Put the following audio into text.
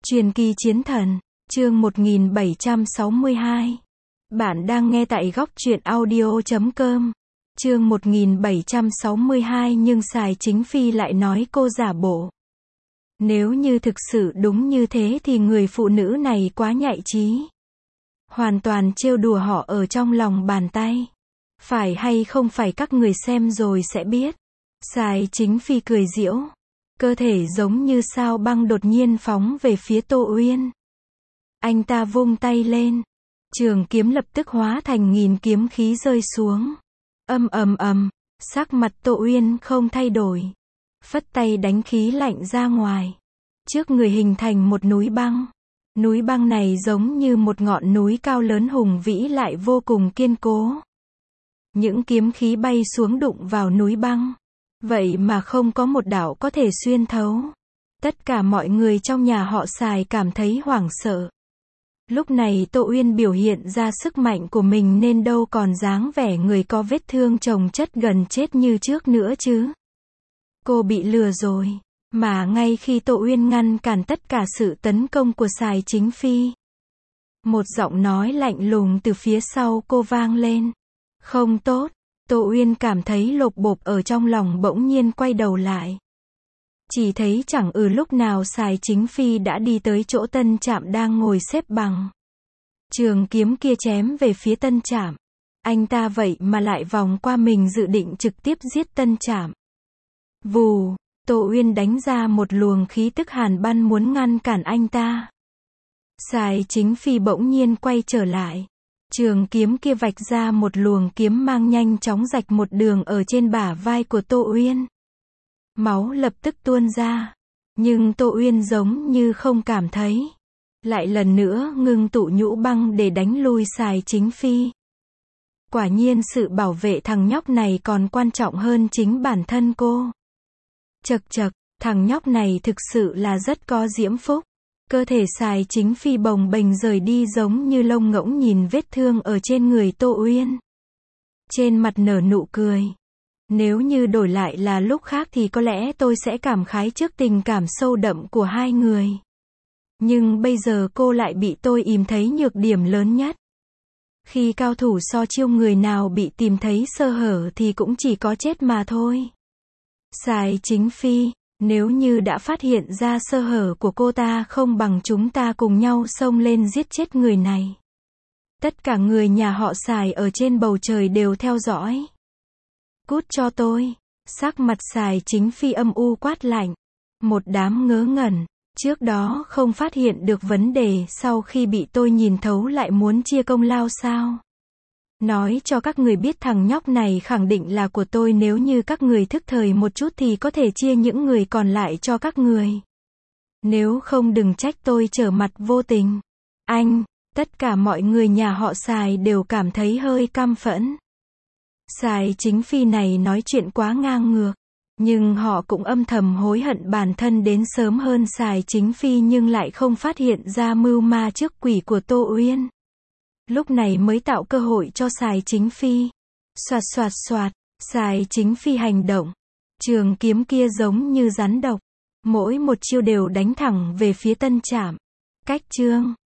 Truyền kỳ chiến thần, chương 1762. Bạn đang nghe tại góc truyện audio.com. Chương 1762 nhưng Sài Chính Phi lại nói cô giả bộ. Nếu như thực sự đúng như thế thì người phụ nữ này quá nhạy trí. Hoàn toàn trêu đùa họ ở trong lòng bàn tay. Phải hay không phải các người xem rồi sẽ biết. Sài Chính Phi cười giễu. Cơ thể giống như sao băng đột nhiên phóng về phía Tô Uyên. Anh ta vung tay lên. Trường kiếm lập tức hóa thành nghìn kiếm khí rơi xuống. Ầm, sắc mặt Tô Uyên không thay đổi. Phất tay đánh khí lạnh ra ngoài. Trước người hình thành một núi băng. Núi băng này giống như một ngọn núi cao lớn hùng vĩ lại vô cùng kiên cố. Những kiếm khí bay xuống đụng vào núi băng. Vậy mà không có một đạo có thể xuyên thấu. Tất cả mọi người trong nhà họ Sài cảm thấy hoảng sợ. Lúc này Tô Uyên biểu hiện ra sức mạnh của mình nên đâu còn dáng vẻ người có vết thương chồng chất gần chết như trước nữa chứ. Cô bị lừa rồi. Mà ngay khi Tô Uyên ngăn cản tất cả sự tấn công của Sài Chính Phi, một giọng nói lạnh lùng từ phía sau cô vang lên. Không tốt. Tô Uyên cảm thấy lột bột ở trong lòng, bỗng nhiên quay đầu lại. Chỉ thấy chẳng lúc nào Sài Chính Phi đã đi tới chỗ Tân Trạm đang ngồi xếp bằng. Trường kiếm kia chém về phía Tân Trạm. Anh ta vậy mà lại vòng qua mình dự định trực tiếp giết Tân Trạm. Vù, Tô Uyên đánh ra một luồng khí tức hàn băng muốn ngăn cản anh ta. Sài Chính Phi bỗng nhiên quay trở lại. Trường kiếm kia vạch ra một luồng kiếm mang nhanh chóng rạch một đường ở trên bả vai của Tô Uyên. Máu lập tức tuôn ra. Nhưng Tô Uyên giống như không cảm thấy. Lại lần nữa ngưng tụ nhũ băng để đánh lui Sài Chính Phi. Quả nhiên sự bảo vệ thằng nhóc này còn quan trọng hơn chính bản thân cô. Chậc, thằng nhóc này thực sự là rất có diễm phúc. Cơ thể Sài Chính Phi bồng bềnh rời đi giống như lông ngỗng nhìn vết thương ở trên người Tô Uyên. Trên mặt nở nụ cười. Nếu như đổi lại là lúc khác thì có lẽ tôi sẽ cảm khái trước tình cảm sâu đậm của hai người. Nhưng bây giờ cô lại bị tôi ìm thấy nhược điểm lớn nhất. Khi cao thủ so chiêu người nào bị tìm thấy sơ hở thì cũng chỉ có chết mà thôi. Sài Chính Phi, nếu như đã phát hiện ra sơ hở của cô ta không bằng chúng ta cùng nhau xông lên giết chết người này. Tất cả người nhà họ Sài ở trên bầu trời đều theo dõi. Cút cho tôi. Sắc mặt Sài Chính Phi âm u quát lạnh. Một đám ngớ ngẩn. Trước đó không phát hiện được vấn đề, sau khi bị tôi nhìn thấu lại muốn chia công lao sao? Nói cho các người biết thằng nhóc này khẳng định là của tôi, nếu như các người thức thời một chút thì có thể chia những người còn lại cho các người. Nếu không đừng trách tôi trở mặt vô tình. Tất cả mọi người nhà họ Sài đều cảm thấy hơi căm phẫn. Sài Chính Phi này nói chuyện quá ngang ngược. Nhưng họ cũng âm thầm hối hận bản thân đến sớm hơn Sài Chính Phi nhưng lại không phát hiện ra mưu ma trước quỷ của Tô Uyên. Lúc này mới tạo cơ hội cho Sài Chính Phi. Soạt, Sài Chính Phi hành động. Trường kiếm kia giống như rắn độc. Mỗi một chiêu đều đánh thẳng về phía Tân Trạm. Cách chương